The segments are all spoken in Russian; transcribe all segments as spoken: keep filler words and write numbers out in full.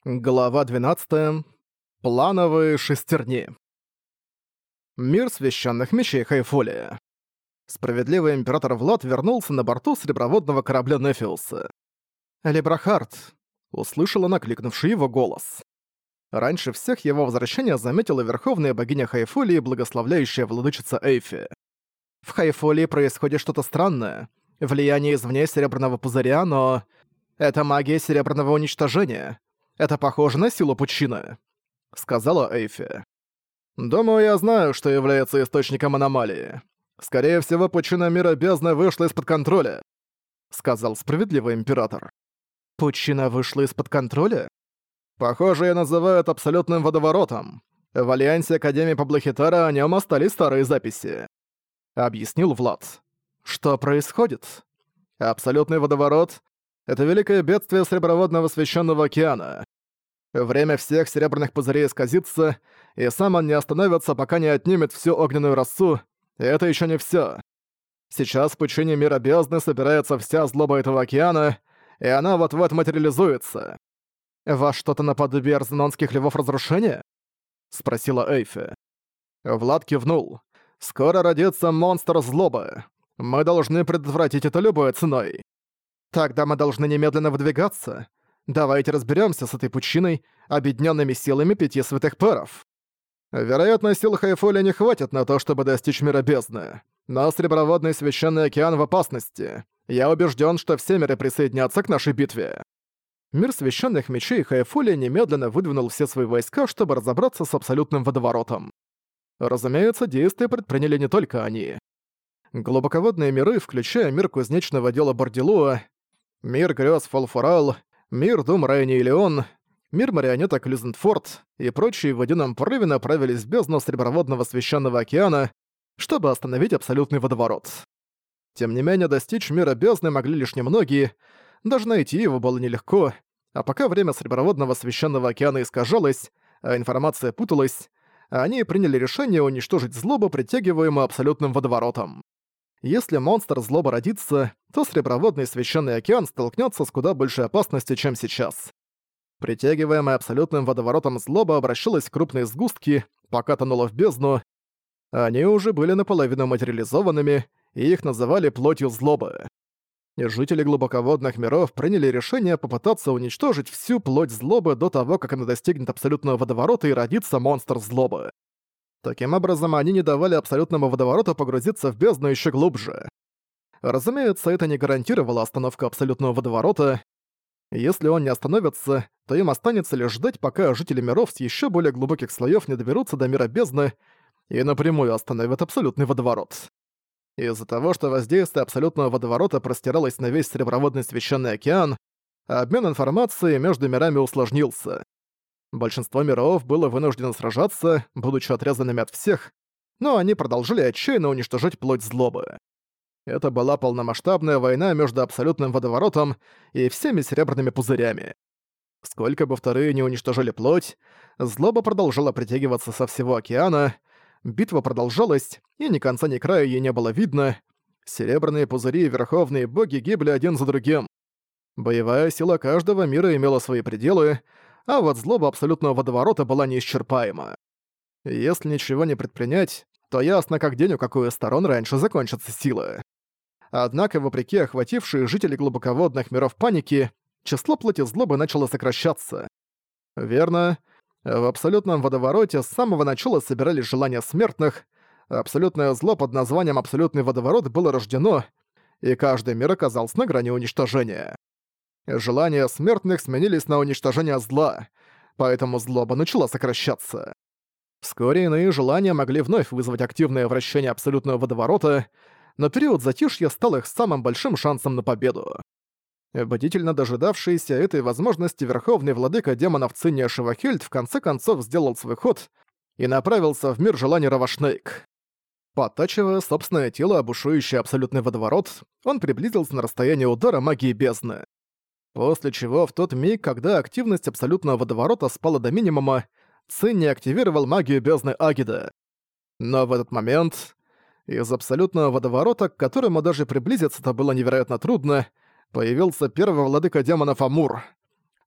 Глава двенадцатая. Плановые шестерни. Мир священных мечей Хайфолия. Справедливый император Влад вернулся на борту среброводного корабля Нефиуса. «Лебрахард!» — услышала накликнувший его голос. Раньше всех его возвращения заметила верховная богиня Хайфолии, благословляющая владычица Эйфи. «В Хайфолии происходит что-то странное. Влияние извне серебряного пузыря, но... это магия серебряного уничтожения. Это похоже на силу пучины», — сказала Эйфи. «Думаю, я знаю, что является источником аномалии. Скорее всего, пучина мира бездны вышла из-под контроля», — сказал справедливый император. «Пучина вышла из-под контроля?» «Похоже, ее называют абсолютным водоворотом. В Альянсе Академии Паблохитара о нем остались старые записи», — объяснил Влад. «Что происходит?» «Абсолютный водоворот — это великое бедствие Среброводного Священного Океана. Время всех серебряных пузырей исказится, и сам он не остановится, пока не отнимет всю огненную росу, и это еще не все. Сейчас в пучине мира бездны собирается вся злоба этого океана, и она вот-вот материализуется». «Во что-то наподобие арзенонских львов разрушения?» — спросила Эйфи. Влад кивнул. «Скоро родится монстр злобы. Мы должны предотвратить это любой ценой». «Тогда мы должны немедленно выдвигаться. Давайте разберемся с этой пучиной, объединенными силами пяти святых пэров». «Вероятно, сил Хайфоля не хватит на то, чтобы достичь мира бездны. Но Среброводный Священный Океан в опасности. Я убежден, что все миры присоединятся к нашей битве». Мир Священных Мечей Хайфоля немедленно выдвинул все свои войска, чтобы разобраться с абсолютным водоворотом. Разумеется, действия предприняли не только они. Глубоководные миры, включая мир кузнечного дела Бордилуа, мир грёз Фолфорал, мир Дум Райни и Леон, мир марионеток Люзентфорд и прочие в едином порыве направились в бездну Среброводного Священного Океана, чтобы остановить абсолютный водоворот. Тем не менее, достичь мира бездны могли лишь немногие, даже найти его было нелегко, а пока время Среброводного Священного Океана искажалось, а информация путалась, они приняли решение уничтожить злобу, притягиваемую абсолютным водоворотом. Если монстр злоба родится, то Среброводный Священный Океан столкнется с куда большей опасностью, чем сейчас. Притягиваемая абсолютным водоворотом злоба обращалась в крупные сгустки, пока тонула в бездну. Они уже были наполовину материализованными, и их называли плотью злобы. И жители глубоководных миров приняли решение попытаться уничтожить всю плоть злобы до того, как она достигнет абсолютного водоворота и родится монстр злобы. Таким образом, они не давали абсолютному водовороту погрузиться в бездну еще глубже. Разумеется, это не гарантировало остановку абсолютного водоворота. Если он не остановится, то им останется лишь ждать, пока жители миров с еще более глубоких слоев не доберутся до мира бездны и напрямую остановят абсолютный водоворот. Из-за того, что воздействие абсолютного водоворота простиралось на весь Среброводный Священный Океан, обмен информацией между мирами усложнился. Большинство миров было вынуждено сражаться, будучи отрезанными от всех, но они продолжили отчаянно уничтожать плоть злобы. Это была полномасштабная война между абсолютным водоворотом и всеми серебряными пузырями. Сколько бы вторые не уничтожили плоть, злоба продолжала притягиваться со всего океана, битва продолжалась, и ни конца ни края ей не было видно. Серебряные пузыри и верховные боги гибли один за другим. Боевая сила каждого мира имела свои пределы, а вот злоба абсолютного водоворота была неисчерпаема. Если ничего не предпринять, то ясно как день, у какой из сторон раньше закончатся силы. Однако, вопреки охватившей жителей глубоководных миров панике, число плоти злобы начало сокращаться. Верно, в абсолютном водовороте с самого начала собирались желания смертных, абсолютное зло под названием «Абсолютный водоворот» было рождено, и каждый мир оказался на грани уничтожения. Желания смертных сменились на уничтожение зла, поэтому злоба начала сокращаться. Вскоре иные желания могли вновь вызвать активное вращение абсолютного водоворота, но период затишья стал их самым большим шансом на победу. Бдительно дожидавшийся этой возможности верховный владыка демонов Цинния Шивахельд в конце концов сделал свой ход и направился в мир желаний Равашнейк. Подтачивая собственное тело, обушующий абсолютный водоворот, он приблизился на расстояние удара магии бездны. После чего в тот миг, когда активность абсолютного водоворота спала до минимума, Цинни активировал магию бездны Агида. Но в этот момент из абсолютного водоворота, к которому даже приблизиться-то было невероятно трудно, появился первый владыка демонов Амур.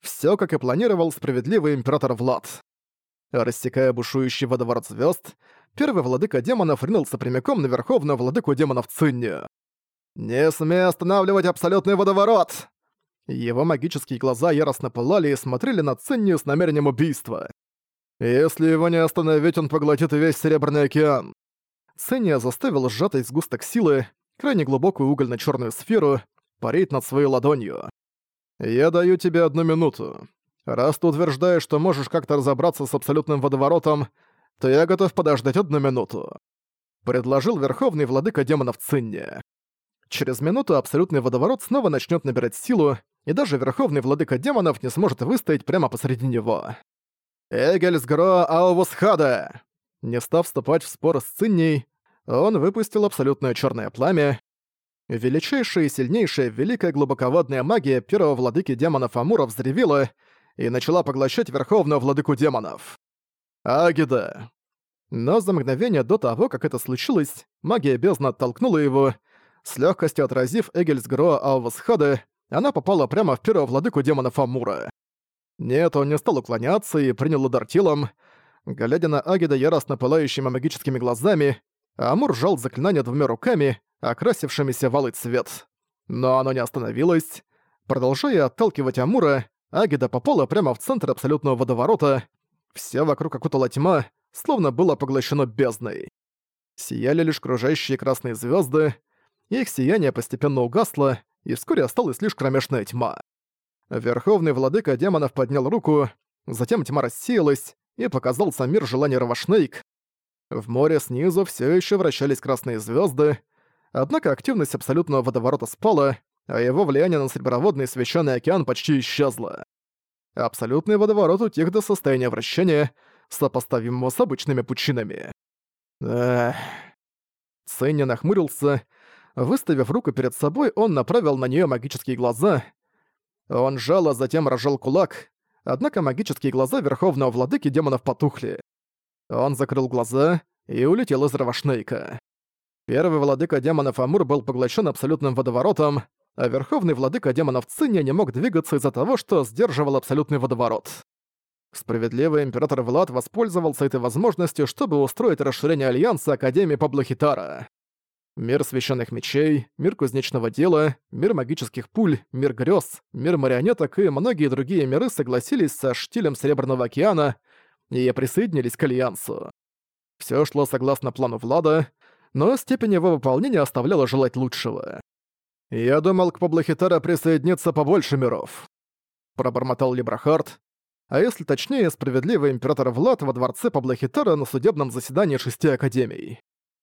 Всё, как и планировал справедливый император Влад. Рассекая бушующий водоворот звёзд, первый владыка демонов ринулся прямиком на верховную владыку демонов Цинню. «Не смей останавливать абсолютный водоворот!» Его магические глаза яростно пылали и смотрели на Цинню с намерением убийства. «Если его не остановить, он поглотит весь Серебряный океан». Циння заставил сжатый сгусток силы, крайне глубокую угольно-чёрную сферу, парить над своей ладонью. «Я даю тебе одну минуту. Раз ты утверждаешь, что можешь как-то разобраться с абсолютным водоворотом, то я готов подождать одну минуту», — предложил верховный владыка демонов Циння. Через минуту абсолютный водоворот снова начнет набирать силу, и даже верховный владыка демонов не сможет выстоять прямо посреди него. «Эгельсгро Аувусхада!» Не став вступать в спор с Цинней, он выпустил абсолютное черное пламя. Величайшая и сильнейшая великая глубоководная магия первого владыки демонов Амура взревела и начала поглощать верховного владыку демонов. Агида. Но за мгновение до того, как это случилось, магия бездны оттолкнула его. С легкостью отразив Эгельсгро Аувусхада, она попала прямо в первого владыку демонов Амура. Нет, он не стал уклоняться и принял удар телом. Глядя на Агида яростно пылающими магическими глазами, Амур сжал заклинание двумя руками, окрасившимися в алый цвет. Но оно не остановилось. Продолжая отталкивать Амура, Агида попала прямо в центр абсолютного водоворота. Все вокруг окутала тьма, словно было поглощено бездной. Сияли лишь кружащие красные звезды. Их сияние постепенно угасло, и вскоре осталась лишь кромешная тьма. Верховный владыка демонов поднял руку, затем тьма рассеялась, и показался мир желаний Равашнейк. В море снизу все еще вращались красные звезды, однако активность абсолютного водоворота спала, а его влияние на среброводный священный океан почти исчезло. Абсолютный водоворот утих до состояния вращения, сопоставимого с обычными пучинами. Эх. Циння нахмурился. Выставив руку перед собой, он направил на нее магические глаза. Он жал, а затем разжал кулак, однако магические глаза верховного владыки демонов потухли. Он закрыл глаза и улетел из Равашнейка. Первый владыка демонов Амур был поглощен абсолютным водоворотом, а верховный владыка демонов Циння не мог двигаться из-за того, что сдерживал абсолютный водоворот. Справедливый император Влад воспользовался этой возможностью, чтобы устроить расширение Альянса Академии Паблохитара. Мир священных мечей, мир кузнечного дела, мир магических пуль, мир грез, мир марионеток и многие другие миры согласились со штилем Серебряного океана и присоединились к Альянсу. Всё шло согласно плану Влада, но степень его выполнения оставляла желать лучшего. «Я думал, к Паблохитара присоединится побольше миров», — пробормотал Либрахард, а если точнее, справедливый император Влад во дворце Паблохитара на судебном заседании шести академий.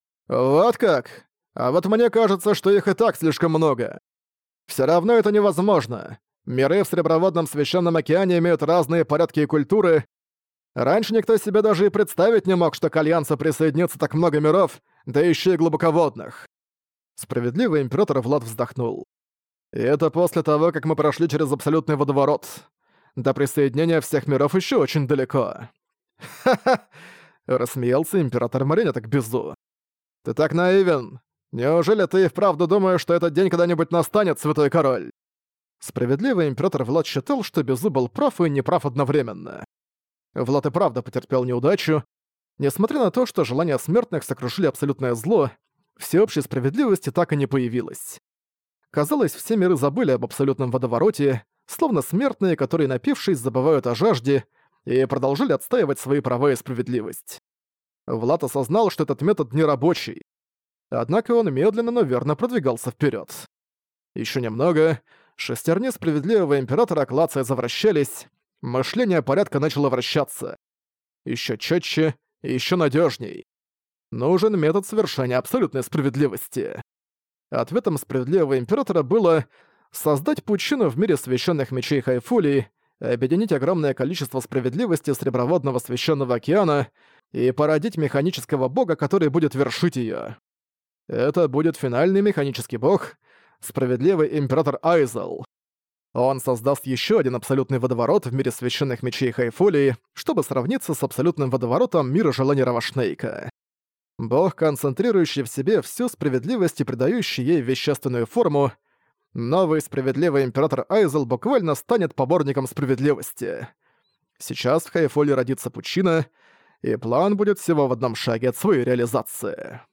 «Вот как? А вот мне кажется, что их и так слишком много. Всё равно это невозможно. Миры в Среброводном Священном океане имеют разные порядки и культуры. Раньше никто себе даже и представить не мог, что к Альянсу присоединится так много миров, да ещё и глубоководных». Справедливый император Влад вздохнул. «И это после того, как мы прошли через абсолютный водоворот. До присоединения всех миров ещё очень далеко». «Ха-ха!» — рассмеялся император Марионеток Безу. «Ты так наивен. Неужели ты и вправду думаешь, что этот день когда-нибудь настанет, святой король?» Справедливый император Влад считал, что Безу был прав и неправ одновременно. Влад и правда потерпел неудачу. Несмотря на то, что желания смертных сокрушили абсолютное зло, всеобщей справедливости так и не появилось. Казалось, все миры забыли об абсолютном водовороте, словно смертные, которые, напившись, забывают о жажде, и продолжили отстаивать свои права и справедливость. Влад осознал, что этот метод нерабочий. Однако он медленно, но верно продвигался вперед. Еще немного, шестерни справедливого императора клацая завращались, мышление порядка начало вращаться. Еще четче и еще надежней. Нужен метод совершения абсолютной справедливости. Ответом справедливого императора было создать пучину в мире священных мечей Хайфулии, объединить огромное количество справедливости Среброводного Священного океана и породить механического бога, который будет вершить ее. Это будет финальный механический бог, справедливый император Айзел. Он создаст еще один абсолютный водоворот в мире священных мечей Хайфулии, чтобы сравниться с абсолютным водоворотом мира желаний Равашнейка. Бог, концентрирующий в себе всю справедливость и придающий ей вещественную форму, Новый справедливый император Айзел буквально станет поборником справедливости. Сейчас в Хайфоле родится пучина, и план будет всего в одном шаге от своей реализации.